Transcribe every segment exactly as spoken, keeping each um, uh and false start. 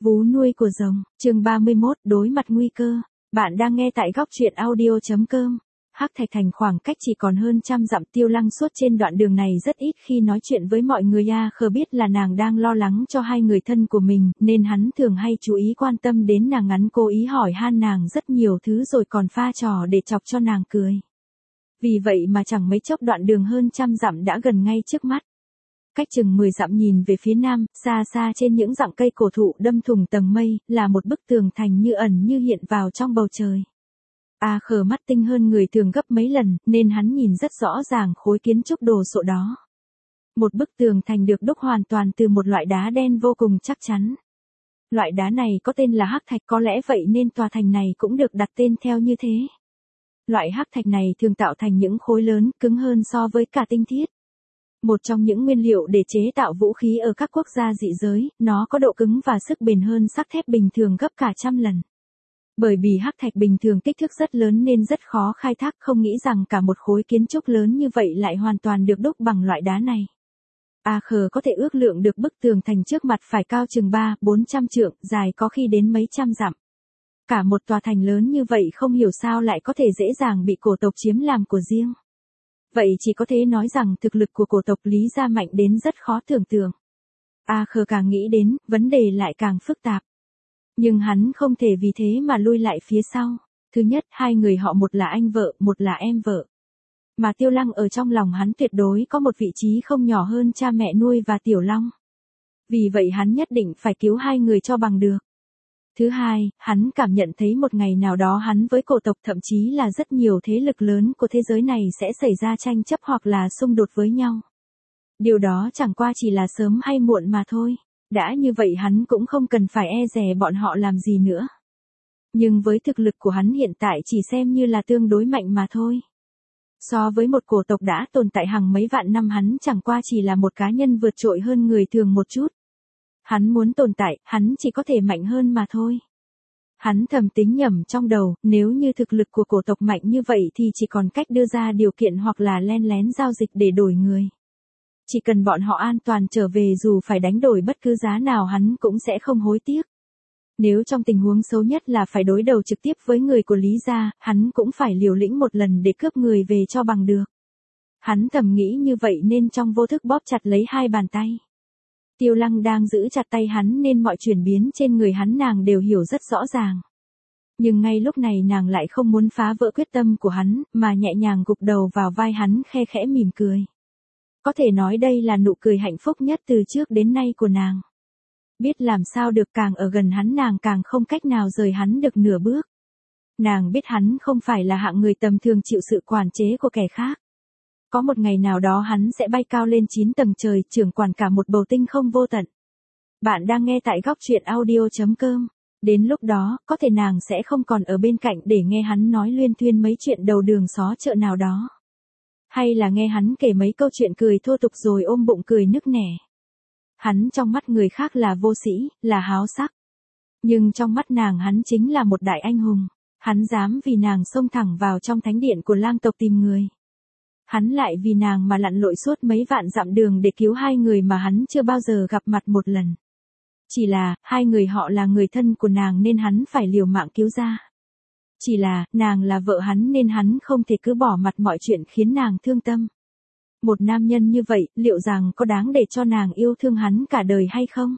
Vú nuôi của rồng, chương ba mươi mốt, đối mặt nguy cơ. Bạn đang nghe tại góc truyện audio chấm com. Hắc Thạch Thành khoảng cách chỉ còn hơn trăm dặm, Tiêu Lăng suốt trên đoạn đường này rất ít khi nói chuyện với mọi người. A Khờ biết là nàng đang lo lắng cho hai người thân của mình, nên hắn thường hay chú ý quan tâm đến nàng, ngắn cố ý hỏi han nàng rất nhiều thứ rồi còn pha trò để chọc cho nàng cười. Vì vậy mà chẳng mấy chốc đoạn đường hơn trăm dặm đã gần ngay trước mắt. Cách chừng mười dặm nhìn về phía nam, xa xa trên những rặng cây cổ thụ đâm thủng tầng mây, là một bức tường thành như ẩn như hiện vào trong bầu trời. A Khờ mắt tinh hơn người thường gấp mấy lần, nên hắn nhìn rất rõ ràng khối kiến trúc đồ sộ đó. Một bức tường thành được đúc hoàn toàn từ một loại đá đen vô cùng chắc chắn. Loại đá này có tên là hắc thạch, có lẽ vậy nên tòa thành này cũng được đặt tên theo như thế. Loại hắc thạch này thường tạo thành những khối lớn, cứng hơn so với cả tinh thiết. Một trong những nguyên liệu để chế tạo vũ khí ở các quốc gia dị giới, nó có độ cứng và sức bền hơn sắt thép bình thường gấp cả trăm lần. Bởi vì hắc thạch bình thường kích thước rất lớn nên rất khó khai thác, không nghĩ rằng cả một khối kiến trúc lớn như vậy lại hoàn toàn được đúc bằng loại đá này. A Khờ có thể ước lượng được bức tường thành trước mặt phải cao chừng ba, bốn trăm trượng, dài có khi đến mấy trăm dặm. Cả một tòa thành lớn như vậy không hiểu sao lại có thể dễ dàng bị cổ tộc chiếm làm của riêng. Vậy chỉ có thể nói rằng thực lực của cổ tộc Lý gia mạnh đến rất khó tưởng tượng. A Khờ càng nghĩ đến, vấn đề lại càng phức tạp. Nhưng hắn không thể vì thế mà lui lại phía sau. Thứ nhất, hai người họ một là anh vợ, một là em vợ. Mà Tiêu Lăng ở trong lòng hắn tuyệt đối có một vị trí không nhỏ hơn cha mẹ nuôi và Tiểu Long. Vì vậy hắn nhất định phải cứu hai người cho bằng được. Thứ hai, hắn cảm nhận thấy một ngày nào đó hắn với cổ tộc, thậm chí là rất nhiều thế lực lớn của thế giới này sẽ xảy ra tranh chấp hoặc là xung đột với nhau. Điều đó chẳng qua chỉ là sớm hay muộn mà thôi. Đã như vậy hắn cũng không cần phải e dè bọn họ làm gì nữa. Nhưng với thực lực của hắn hiện tại chỉ xem như là tương đối mạnh mà thôi. So với một cổ tộc đã tồn tại hàng mấy vạn năm, hắn chẳng qua chỉ là một cá nhân vượt trội hơn người thường một chút. Hắn muốn tồn tại, hắn chỉ có thể mạnh hơn mà thôi. Hắn thầm tính nhầm trong đầu, nếu như thực lực của cổ tộc mạnh như vậy thì chỉ còn cách đưa ra điều kiện hoặc là len lén giao dịch để đổi người. Chỉ cần bọn họ an toàn trở về, dù phải đánh đổi bất cứ giá nào hắn cũng sẽ không hối tiếc. Nếu trong tình huống xấu nhất là phải đối đầu trực tiếp với người của Lý gia, hắn cũng phải liều lĩnh một lần để cướp người về cho bằng được. Hắn thầm nghĩ như vậy nên trong vô thức bóp chặt lấy hai bàn tay. Tiêu Lăng đang giữ chặt tay hắn nên mọi chuyển biến trên người hắn nàng đều hiểu rất rõ ràng. Nhưng ngay lúc này nàng lại không muốn phá vỡ quyết tâm của hắn, mà nhẹ nhàng gục đầu vào vai hắn, khe khẽ mỉm cười. Có thể nói đây là nụ cười hạnh phúc nhất từ trước đến nay của nàng. Biết làm sao được, càng ở gần hắn nàng càng không cách nào rời hắn được nửa bước. Nàng biết hắn không phải là hạng người tầm thường chịu sự quản chế của kẻ khác. Có một ngày nào đó hắn sẽ bay cao lên chín tầng trời, trưởng quản cả một bầu tinh không vô tận. Bạn đang nghe tại góc truyện audio chấm com. Đến lúc đó, có thể nàng sẽ không còn ở bên cạnh để nghe hắn nói luyên thuyên mấy chuyện đầu đường xó chợ nào đó. Hay là nghe hắn kể mấy câu chuyện cười thô tục rồi ôm bụng cười nức nẻ. Hắn trong mắt người khác là vô sĩ, là háo sắc. Nhưng trong mắt nàng hắn chính là một đại anh hùng. Hắn dám vì nàng xông thẳng vào trong thánh điện của lang tộc tìm người. Hắn lại vì nàng mà lặn lội suốt mấy vạn dặm đường để cứu hai người mà hắn chưa bao giờ gặp mặt một lần. Chỉ là, hai người họ là người thân của nàng nên hắn phải liều mạng cứu ra. Chỉ là, nàng là vợ hắn nên hắn không thể cứ bỏ mặt mọi chuyện khiến nàng thương tâm. Một nam nhân như vậy, liệu rằng có đáng để cho nàng yêu thương hắn cả đời hay không?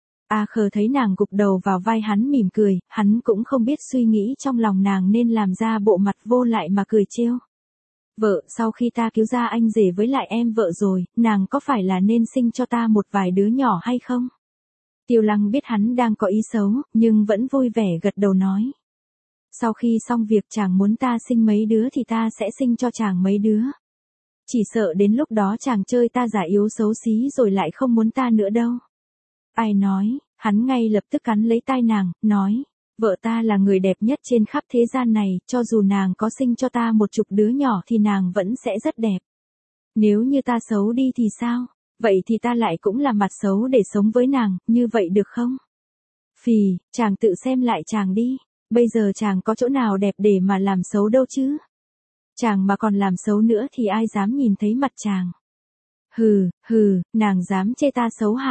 A Khờ thấy nàng gục đầu vào vai hắn mỉm cười, hắn cũng không biết suy nghĩ trong lòng nàng nên làm ra bộ mặt vô lại mà cười trêu. Vợ, sau khi ta cứu ra anh rể với lại em vợ rồi, nàng có phải là nên sinh cho ta một vài đứa nhỏ hay không? Tiêu Lăng biết hắn đang có ý xấu, nhưng vẫn vui vẻ gật đầu nói. Sau khi xong việc chàng muốn ta sinh mấy đứa thì ta sẽ sinh cho chàng mấy đứa. Chỉ sợ đến lúc đó chàng chơi ta giả yếu xấu xí rồi lại không muốn ta nữa đâu. Ai nói, hắn ngay lập tức cắn lấy tai nàng, nói. Vợ ta là người đẹp nhất trên khắp thế gian này, cho dù nàng có sinh cho ta một chục đứa nhỏ thì nàng vẫn sẽ rất đẹp. Nếu như ta xấu đi thì sao? Vậy thì ta lại cũng là mặt xấu để sống với nàng, như vậy được không? Phì, chàng tự xem lại chàng đi. Bây giờ chàng có chỗ nào đẹp để mà làm xấu đâu chứ? Chàng mà còn làm xấu nữa thì ai dám nhìn thấy mặt chàng? Hừ, hừ, nàng dám chê ta xấu hả?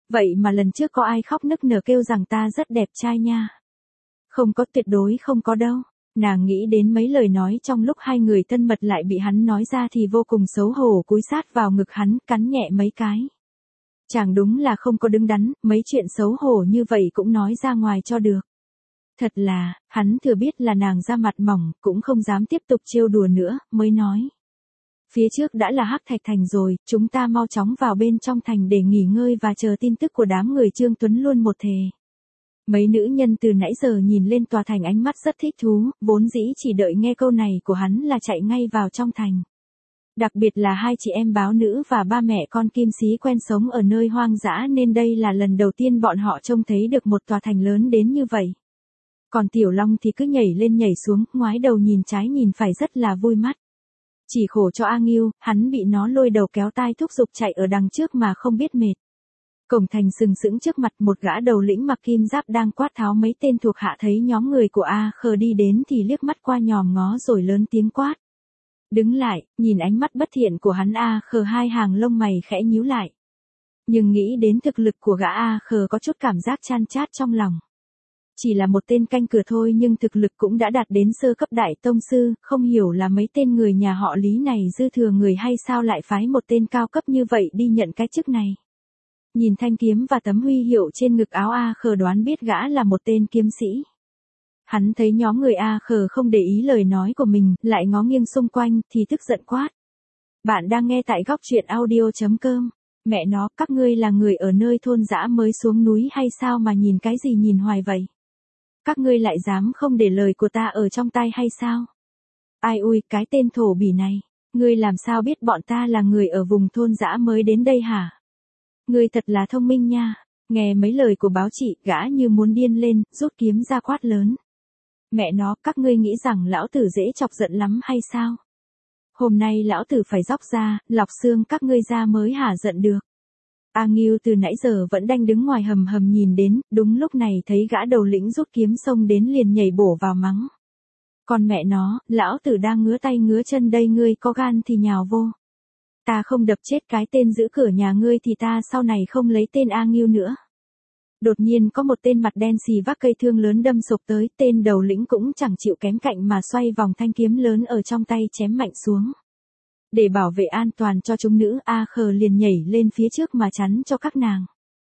Vậy mà lần trước có ai khóc nức nở kêu rằng ta rất đẹp trai nha. Không có, tuyệt đối không có đâu. Nàng nghĩ đến mấy lời nói trong lúc hai người thân mật lại bị hắn nói ra thì vô cùng xấu hổ, cúi sát vào ngực hắn, cắn nhẹ mấy cái. Chàng đúng là không có đứng đắn, mấy chuyện xấu hổ như vậy cũng nói ra ngoài cho được. Thật là, hắn thừa biết là nàng da mặt mỏng, cũng không dám tiếp tục trêu đùa nữa, mới nói. Phía trước đã là Hắc Thạch Thành rồi, chúng ta mau chóng vào bên trong thành để nghỉ ngơi và chờ tin tức của đám người Trương Tuấn luôn một thề. Mấy nữ nhân từ nãy giờ nhìn lên tòa thành ánh mắt rất thích thú, vốn dĩ chỉ đợi nghe câu này của hắn là chạy ngay vào trong thành. Đặc biệt là hai chị em báo nữ và ba mẹ con Kim Sĩ quen sống ở nơi hoang dã nên đây là lần đầu tiên bọn họ trông thấy được một tòa thành lớn đến như vậy. Còn Tiểu Long thì cứ nhảy lên nhảy xuống, ngoái đầu nhìn trái nhìn phải rất là vui mắt. Chỉ khổ cho A Nghiêu, hắn bị nó lôi đầu kéo tai thúc giục chạy ở đằng trước mà không biết mệt. Cổng thành sừng sững trước mặt một gã đầu lĩnh mặc kim giáp đang quát tháo mấy tên thuộc hạ thấy nhóm người của A Khờ đi đến thì liếc mắt qua nhòm ngó rồi lớn tiếng quát. Đứng lại, nhìn ánh mắt bất thiện của hắn. A Khờ hai hàng lông mày khẽ nhíu lại. Nhưng nghĩ đến thực lực của gã A Khờ có chút cảm giác chan chát trong lòng. Chỉ là một tên canh cửa thôi nhưng thực lực cũng đã đạt đến sơ cấp đại tông sư, không hiểu là mấy tên người nhà họ Lý này dư thừa người hay sao lại phái một tên cao cấp như vậy đi nhận cái chức này. Nhìn thanh kiếm và tấm huy hiệu trên ngực áo A Khờ đoán biết gã là một tên kiếm sĩ. Hắn thấy nhóm người A Khờ không để ý lời nói của mình, lại ngó nghiêng xung quanh thì tức giận quát. Bạn đang nghe tại góc truyện audio chấm com. Mẹ nó, các ngươi là người ở nơi thôn dã mới xuống núi hay sao mà nhìn cái gì nhìn hoài vậy? Các ngươi lại dám không để lời của ta ở trong tai hay sao? Ai ui, cái tên thổ bỉ này, ngươi làm sao biết bọn ta là người ở vùng thôn dã mới đến đây hả? Ngươi thật là thông minh nha. Nghe mấy lời của báo chị, gã như muốn điên lên, rút kiếm ra quát lớn. Mẹ nó, các ngươi nghĩ rằng lão tử dễ chọc giận lắm hay sao? Hôm nay lão tử phải róc ra, lọc xương các ngươi ra mới hả giận được. A Nghiêu từ nãy giờ vẫn đang đứng ngoài hầm hầm nhìn đến, đúng lúc này thấy gã đầu lĩnh rút kiếm xông đến liền nhảy bổ vào mắng. Còn mẹ nó, lão tử đang ngứa tay ngứa chân đây, ngươi có gan thì nhào vô. Ta không đập chết cái tên giữ cửa nhà ngươi thì ta sau này không lấy tên A Nghiêu nữa. Đột nhiên có một tên mặt đen xì vác cây thương lớn đâm sộc tới, tên đầu lĩnh cũng chẳng chịu kém cạnh mà xoay vòng thanh kiếm lớn ở trong tay chém mạnh xuống. Để bảo vệ an toàn cho chúng nữ, A Khờ liền nhảy lên phía trước mà chắn cho các nàng.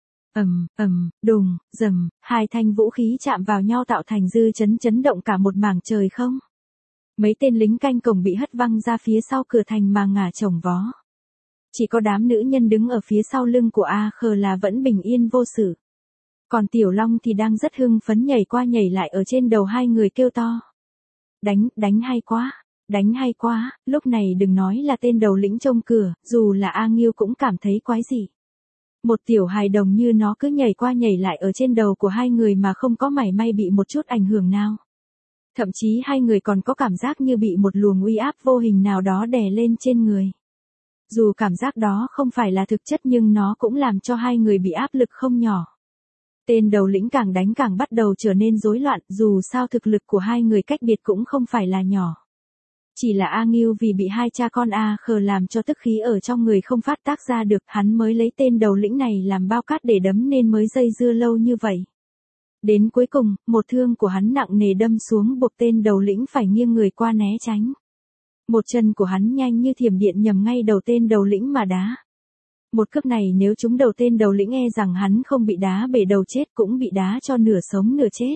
Ầm, ầm, đùng, rầm, hai thanh vũ khí chạm vào nhau tạo thành dư chấn chấn động cả một mảng trời không. Mấy tên lính canh cổng bị hất văng ra phía sau cửa thành mà ngả chồng vó. Chỉ có đám nữ nhân đứng ở phía sau lưng của A Khờ là vẫn bình yên vô sự. Còn Tiểu Long thì đang rất hưng phấn nhảy qua nhảy lại ở trên đầu hai người kêu to. Đánh, đánh hay quá, đánh hay quá, lúc này đừng nói là tên đầu lĩnh trông cửa, dù là A Nghiêu cũng cảm thấy quái dị. Một tiểu hài đồng như nó cứ nhảy qua nhảy lại ở trên đầu của hai người mà không có mảy may bị một chút ảnh hưởng nào. Thậm chí hai người còn có cảm giác như bị một luồng uy áp vô hình nào đó đè lên trên người. Dù cảm giác đó không phải là thực chất nhưng nó cũng làm cho hai người bị áp lực không nhỏ. Tên đầu lĩnh càng đánh càng bắt đầu trở nên rối loạn, dù sao thực lực của hai người cách biệt cũng không phải là nhỏ. Chỉ là A Nghiêu vì bị hai cha con A Khờ làm cho tức khí ở trong người không phát tác ra được, hắn mới lấy tên đầu lĩnh này làm bao cát để đấm nên mới dây dưa lâu như vậy. Đến cuối cùng, một thương của hắn nặng nề đâm xuống buộc tên đầu lĩnh phải nghiêng người qua né tránh. Một chân của hắn nhanh như thiểm điện nhằm ngay đầu tên đầu lĩnh mà đá. Một cước này nếu trúng đầu tên đầu lĩnh e rằng hắn không bị đá bể đầu chết cũng bị đá cho nửa sống nửa chết.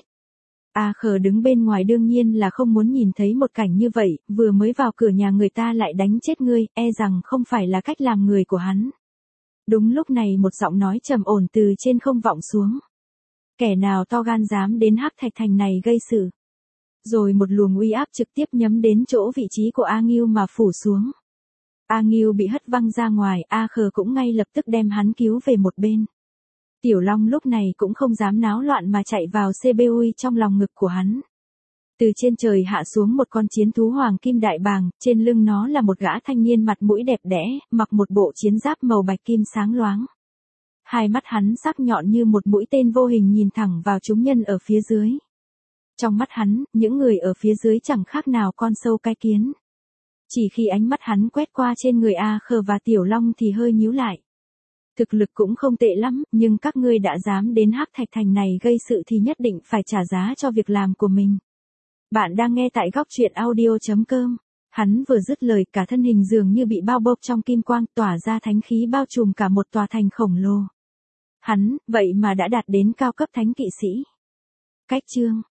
A Khờ đứng bên ngoài đương nhiên là không muốn nhìn thấy một cảnh như vậy, vừa mới vào cửa nhà người ta lại đánh chết ngươi, e rằng không phải là cách làm người của hắn. Đúng lúc này một giọng nói trầm ổn từ trên không vọng xuống. Kẻ nào to gan dám đến Hắc Thạch Thành này gây sự. Rồi một luồng uy áp trực tiếp nhắm đến chỗ vị trí của A Nghiêu mà phủ xuống. A Nghiêu bị hất văng ra ngoài, A Khờ cũng ngay lập tức đem hắn cứu về một bên. Tiểu Long lúc này cũng không dám náo loạn mà chạy vào xê bê u trong lòng ngực của hắn. Từ trên trời hạ xuống một con chiến thú hoàng kim đại bàng, trên lưng nó là một gã thanh niên mặt mũi đẹp đẽ, mặc một bộ chiến giáp màu bạch kim sáng loáng. Hai mắt hắn sắc nhọn như một mũi tên vô hình nhìn thẳng vào chúng nhân ở phía dưới. Trong mắt hắn, những người ở phía dưới chẳng khác nào con sâu cái kiến. Chỉ khi ánh mắt hắn quét qua trên người A Khờ và Tiểu Long thì hơi nhíu lại. Thực lực cũng không tệ lắm, nhưng các ngươi đã dám đến Hắc Thạch Thành này gây sự thì nhất định phải trả giá cho việc làm của mình. Bạn đang nghe tại góc truyện audio.com. Hắn vừa dứt lời, cả thân hình dường như bị bao bọc trong kim quang, tỏa ra thánh khí bao trùm cả một tòa thành khổng lồ. Hắn, vậy mà đã đạt đến cao cấp thánh kỵ sĩ. Cách chương